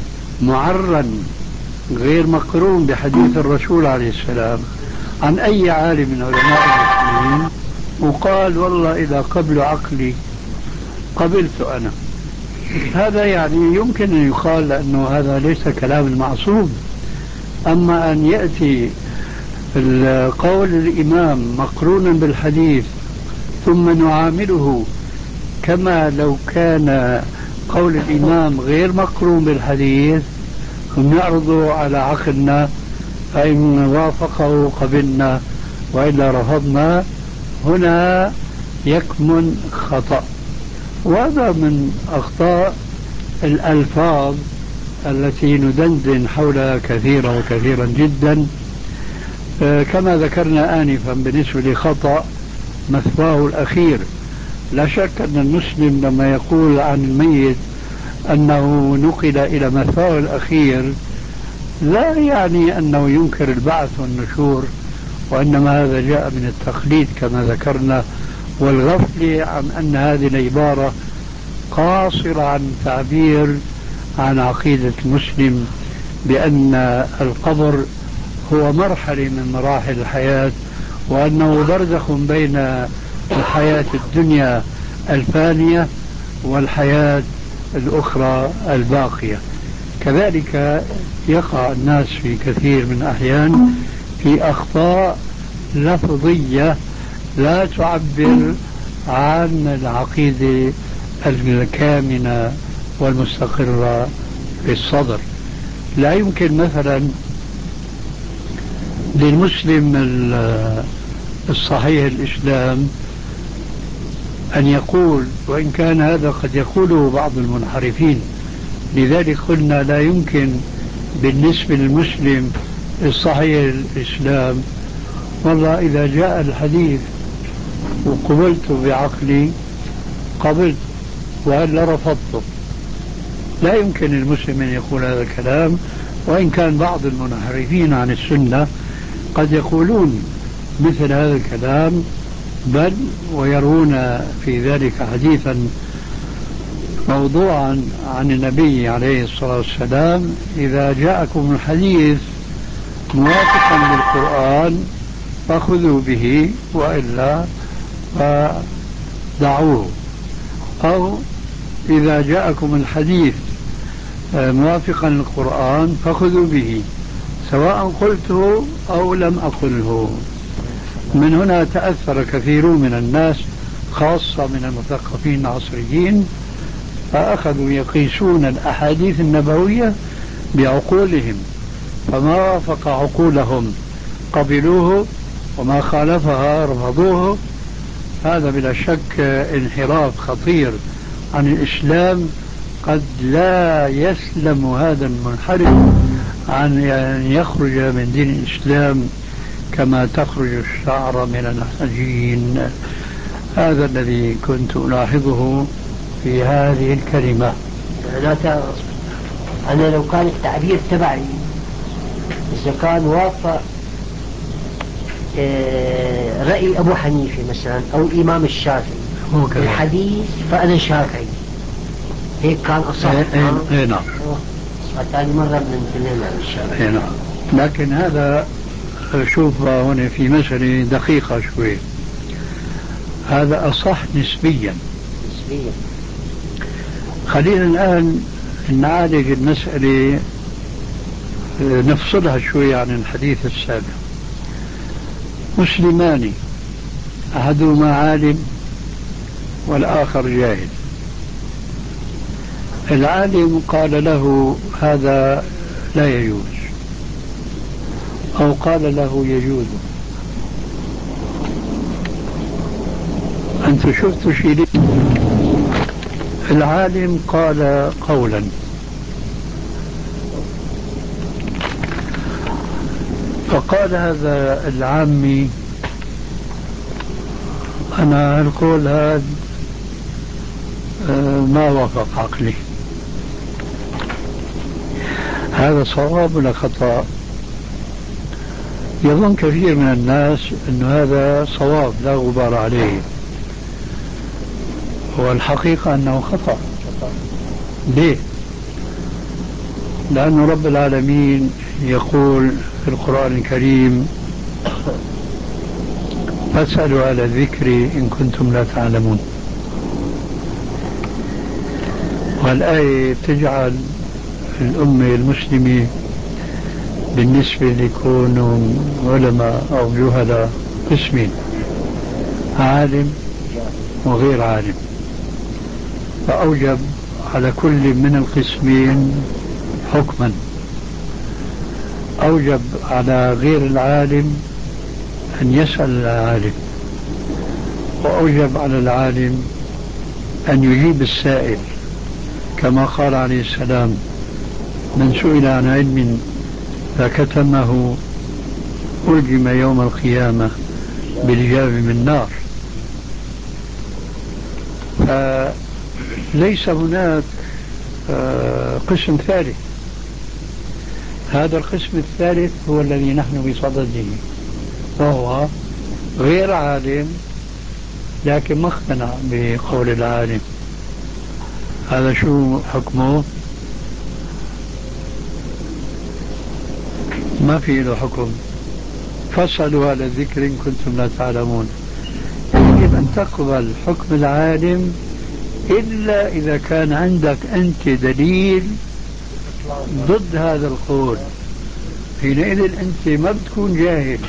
معرا غير مقرون بحديث الرسول عليه السلام عن أي عالم من علماء المسلمين وقال والله إذا قبل عقلي قبلت أنا، هذا يعني يمكن أن يقال لأنه هذا ليس كلام المعصوم. أما أن يأتي القول الإمام مقرونا بالحديث ثم نعامله كما لو كان قول الإمام غير مقرون بالحديث ونعرضه على عقلنا، فإن وافقه قبلنا وإلا رفضنا، هنا يكمن خطأ. وهذا من أخطاء الألفاظ التي ندندن حولها كثيرا وكثيرا جدا. كما ذكرنا آنفا بالنسبة لخطأ مثواه الأخير، لا شك أن المسلم لما يقول عن الميت أنه نقل إلى مثواه الأخير لا يعني أنه ينكر البعث والنشور، وإنما هذا جاء من التقليد كما ذكرنا، والغفل عن أن هذه العبارة قاصرة عن تعبير عن عقيدة المسلم بأن القبر هو مرحلة من مراحل الحياة، وأنه برزخ بين الحياة الدنيا الفانية والحياة الأخرى الباقية. كذلك يقع الناس في كثير من الأحيان في أخطاء لفظية لا تعبر عن العقيدة الكامنة والمستقرة في الصدر. لا يمكن مثلا للمسلم الصحيح الإسلام أن يقول، وإن كان هذا قد يقوله بعض المنحرفين، لذلك قلنا لا يمكن بالنسبة للمسلم الصحيح الإسلام والله إذا جاء الحديث وقبلت بعقلي قبلت وإلا رفضته. لا يمكن للمسلم أن يقول هذا الكلام، وإن كان بعض المنحرفين عن السنة قد يقولون مثل هذا الكلام، بل ويرون في ذلك حديثا موضوعا عن النبي عليه الصلاة والسلام: إذا جاءكم الحديث موافقا للقرآن فخذوا به وإلا فدعوه، أو إذا جاءكم الحديث موافقا للقرآن فخذوا به سواء قلته أو لم أقله. من هنا تأثر كثيرون من الناس خاصة من المثقفين العصريين، فأخذوا يقيسون الأحاديث النبوية بعقولهم، فما وافق عقولهم قبلوه وما خالفها رفضوه. هذا بلا شك انحراف خطير عن الإسلام، قد لا يسلم هذا المنحرف عن أن يخرج من دين الإسلام كما تخرج الشعر من العجين. هذا الذي كنت ألاحظه في هذه الكلمة. أنا لو كان التعبير تبعي إذا كان وافق رأي أبو حنيفة مثلا أو الإمام الشافعي الحديث فأنا شافعي، هيك كان أصح. نعم. ثاني مرة بنتكلم عن الشافعي. نعم. لكن هذا شوف هنا في مسألة دقيقة شوي، هذا أصح نسبيا. خلينا الآن نعالج المسألة، نفصلها شوي عن الحديث السابق. مسلمان أحدهما عالم والآخر جاهل. العالم قال له هذا لا يجوز، أو قال له يجوز. أنت شفت شيء؟ العالم قال قولا فقال هذا العامي أنا القول هذا ما وافق عقلي. هذا صواب ولا خطأ؟ يظن كثير من الناس أن هذا صواب لا غبار عليه، والحقيقة أنه خطأ. ليه؟ لأن رب العالمين يقول في القرآن الكريم: فاسألوا أهل الذكر إن كنتم لا تعلمون. والآية تجعل الأمة المسلمة بالنسبة ليكونوا علماء أو جهلاء قسمين: عالم وغير عالم. فأوجب على كل من القسمين حكما. أوجب على غير العالم أن يسأل العالم، وأوجب على العالم أن يجيب السائل، كما قال عليه السلام: من سئل عن علم فكتمه ألجم يوم القيامة بلجام من نار. فليس هناك قسم ثالث. هذا القسم الثالث هو الذي نحن بصدده، وهو غير عالم لكن ما اقتنع بقول العالم. هذا شو حكمه؟ ما في له حكم. فاسألوا أهل الذكر إن كنتم لا تعلمون. يجب أن تقبل حكم العالم إلا إذا كان عندك أنت دليل ضد هذا القول. حينئذ أنت ما بتكون جاهل،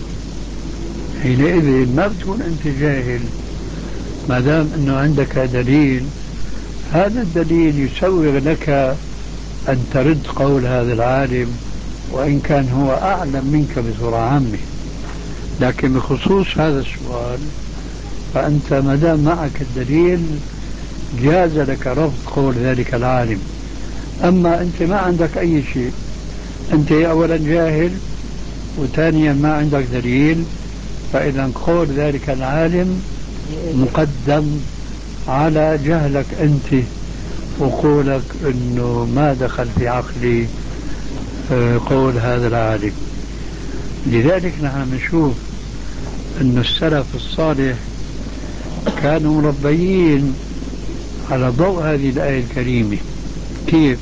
حينئذ ما بتكون أنت جاهل ما دام أنه عندك دليل. هذا الدليل يسوغ لك أن ترد قول هذا العالم وإن كان هو أعلم منك بصورة عامة. لكن بخصوص هذا السؤال فأنت ما دام معك الدليل جاز لك رفض قول ذلك العالم. أما أنت ما عندك أي شيء، أنت أولا جاهل وثانيا ما عندك دليل، فإذا قول ذلك العالم مقدم على جهلك أنت وقولك أنه ما دخل في عقلي قول هذا العالم. لذلك نحن نشوف أن السلف الصالح كانوا مربيين على ضوء هذه الآية الكريمة. كيف؟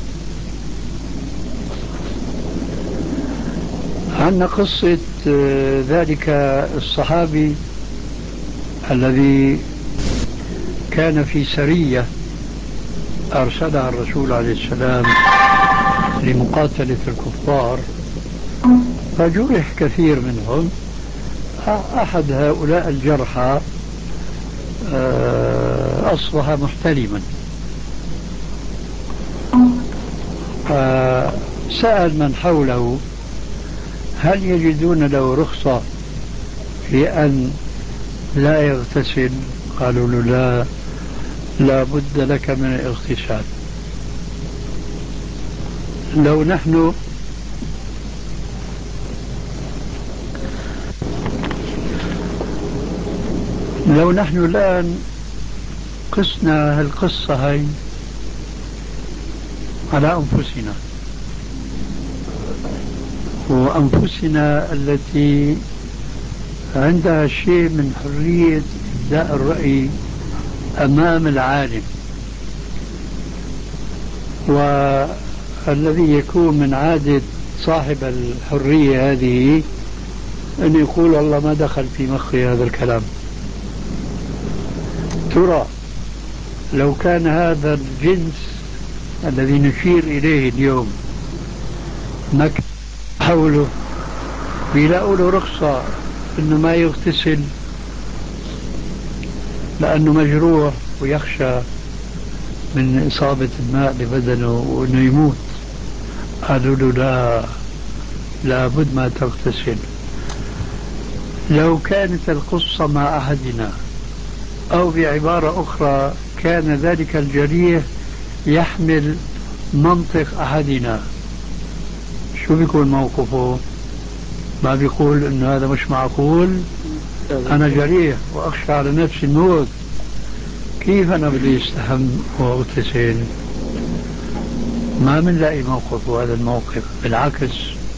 عندنا قصة ذلك الصحابي الذي كان في سرية أرسلها الرسول عليه السلام لمقاتلة الكفار، فجرح كثير منهم. أحد هؤلاء الجرحى أصبح محتلما، فسأل من حوله هل يجدون له رخصة في أن لا يغتسل؟ قالوا له لا بد لك من الاغتسال. لو نحن الآن قسنا هالقصة هاي على أنفسنا وأنفسنا التي عندها شيء من حرية إبداء الرأي أمام العالم، والذي يكون من عادة صاحب الحرية هذه أن يقول والله ما دخل في مخي هذا الكلام. ترى لو كان هذا الجنس الذي نشير إليه اليوم ما كان حوله بيلاقوا له رخصة إنه ما يغتسل لأنه مجروح ويخشى من إصابة الماء لبدنه وإنه يموت، قالوا له لا بد ما تغتسل. لو كانت القصة مع أحدنا أو بعبارة أخرى كان ذلك الجريح يحمل منطق أحدنا، شو بيكون موقفه؟ ما بيقول إنه هذا مش معقول، أنا جريح وأخشى على نفسي الموت، كيف أنا بدي استحم واغتسل؟ ما بنلاقي موقفه هذا الموقف، بالعكس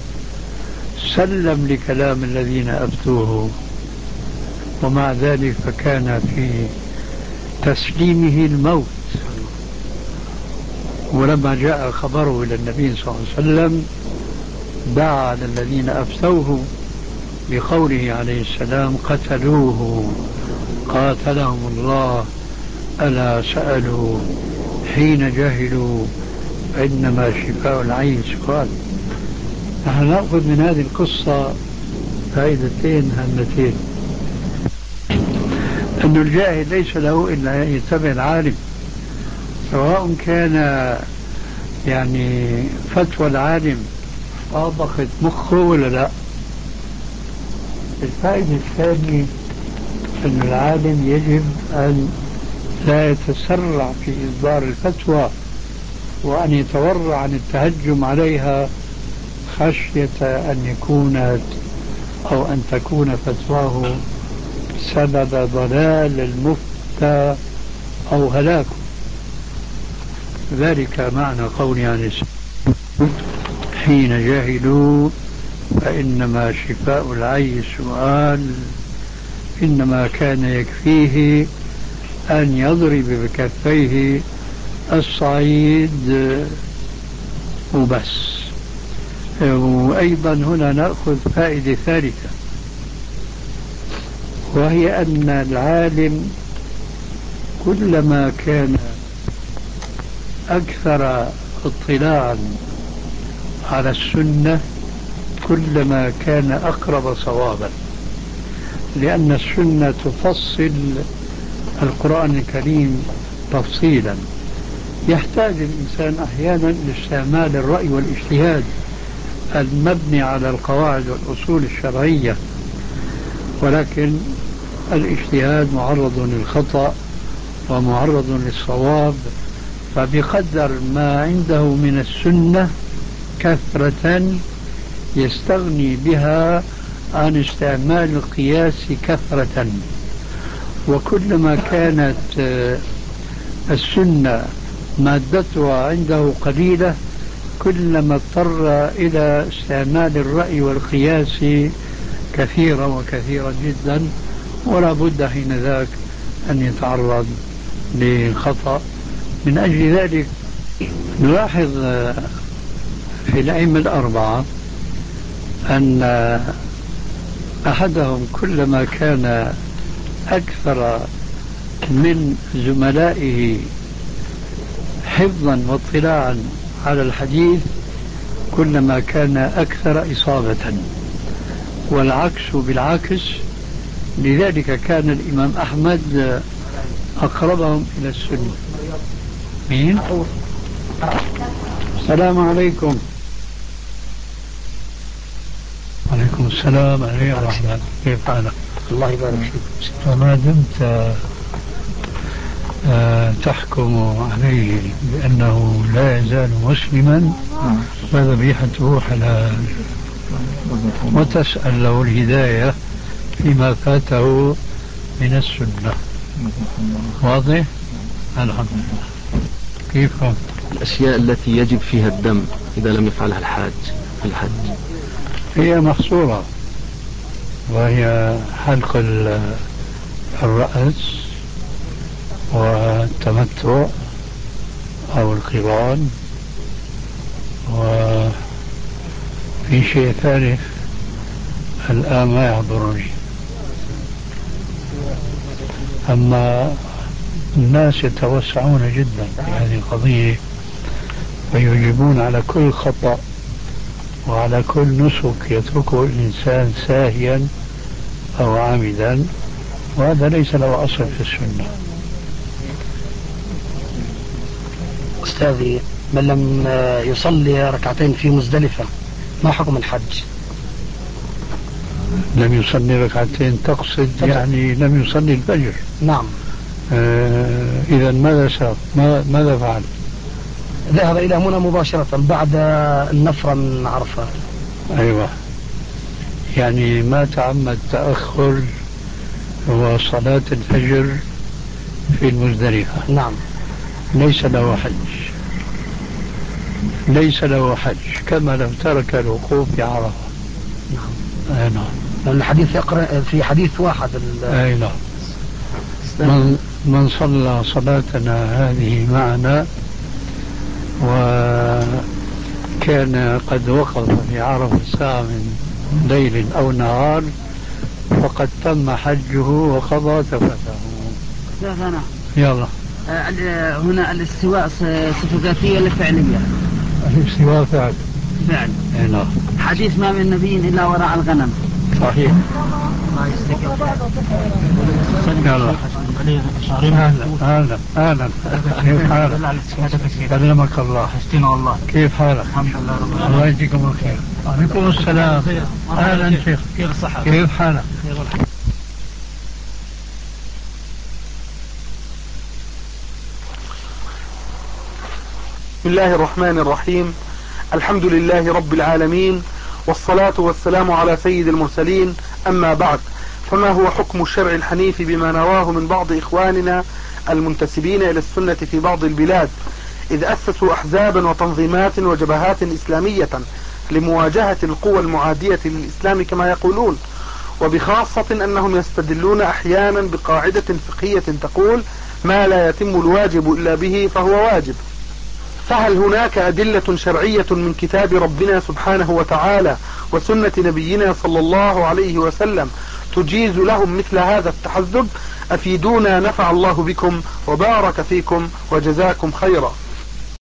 سلم لكلام الذين أفتوه، ومع ذلك فكان في تسليمه الموت. ولما جاء خبره إلى النبي صلى الله عليه وسلم دعا على الذين أفتوه بقوله عليه السلام قتلوه قاتلهم الله ألا سألوا حين جهلوا إنما شفاء العي سؤال. نحن نأخذ من هذه القصة فائدتين هامتين: أن الجاهل ليس له إلا أن يتبع العالم، سواء كان يعني فتوى العالم طابقت مخه ولا لا. الفائدة الثانية أن العالم يجب أن لا يتسرع في إصدار الفتوى وأن يتورع عن التهجم عليها خشية أن يكون أو أن تكون فتواه سبب ضلال المفتى أو هلاكه. ذلك معنى قولي عن حين جاهلوا فإنما شفاء العي سؤال، إنما كان يكفيه أن يضرب بكفيه الصعيد وبس. وأيضا هنا نأخذ فائدة ثالثة، وهي أن العالم كلما كان أكثر اطلاعا على السنة كلما كان أقرب صوابا، لأن السنة تفصل القرآن الكريم تفصيلا. يحتاج الإنسان أحيانا لاستعمال الرأي والاجتهاد المبني على القواعد والأصول الشرعية، ولكن الاجتهاد معرض للخطأ ومعرض للصواب، فبقدر ما عنده من السنة كثرة يستغني بها عن استعمال القياس كثرة. وكلما كانت السنة مادتها عنده قليلة كلما اضطر إلى استعمال الرأي والقياس كثيرا وكثيرا جدا، ولا بد حين ذاك أن يتعرض لخطأ. من أجل ذلك نلاحظ في الأئمة الأربعة أن أحدهم كلما كان أكثر من زملائه حفظا واطلاعا على الحديث كلما كان أكثر إصابة، والعكس بالعكس. لذلك كان الإمام أحمد أقربهم إلى السنة. مين؟ السلام عليكم. وعليكم السلام ورحمة الله. كيف حالك؟ الله يبارك فيك. فما دمت تحكم عليه بأنه لا يزال مسلما فذبيحته حلال، وتسأل له الهداية فيما فاته من السنة. واضح؟ الحمد لله. كيف الأشياء التي يجب فيها الدم إذا لم يفعلها الحاج في الحج؟ هي محصورة، وهي حلق الرأس والتمتع أو القران، وفي شيء ثالث الآن ما يحضرني. أما الناس يتوسعون جدا في هذه القضية ويجيبون على كل خطأ وعلى كل نسك يتركه الإنسان ساهيا أو عامدا، وهذا ليس له أصل في السنة. أستاذي، من لم يصلي ركعتين في مزدلفة ما حكم الحج؟ لم يصلي ركعتين تقصد يعني لم يصلي الفجر؟ نعم. إذا ماذا صار؟ ماذا فعل؟ ذهب إلى منى مباشرة بعد النفرة من عرفات. أيوة، يعني ما تعمد تأخر وصلاة الفجر في المزدلفة. نعم. ليس له حج، ليس له حج، كما لو ترك الوقوف في عرفة. نعم. نعم. الحديث يقرأ في حديث واحد. أي نعم. من صلى صلاتنا هذه معنا وكان قد وقف في عرفة ساعة من ليل أو نهار فقد تم حجه وقضى تفته. أنا يلا. هنا الاستواء صفة ذاتية ولا فعلية؟ الاستواء فعل. فعل. نعم. حديث ما من نبي إلا وراء الغنم. صحيح. يلا. أهلا كيف حالك؟ سلمك الله. حسنا والله. كيف حالك؟ الحمد لله رب العالمين. الله يجزيكم الخير. وعليكم السلام. أهلا شيخ. كيف الصحة؟ كيف حالك؟ بسم الله الرحمن الرحيم. الحمد لله رب العالمين، والصلاة والسلام على سيد المرسلين. أما بعد، فما هو حكم الشرع الحنيف بما نراه من بعض إخواننا المنتسبين إلى السنة في بعض البلاد، إذ أسسوا أحزابا وتنظيمات وجبهات إسلامية لمواجهة القوى المعادية للإسلام كما يقولون، وبخاصة أنهم يستدلون أحيانا بقاعدة فقهية تقول ما لا يتم الواجب إلا به فهو واجب. فهل هناك أدلة شرعية من كتاب ربنا سبحانه وتعالى وسنة نبينا صلى الله عليه وسلم تجيز لهم مثل هذا التحزب، أفيدونا نفع الله بكم وبارك فيكم وجزاكم خيرا.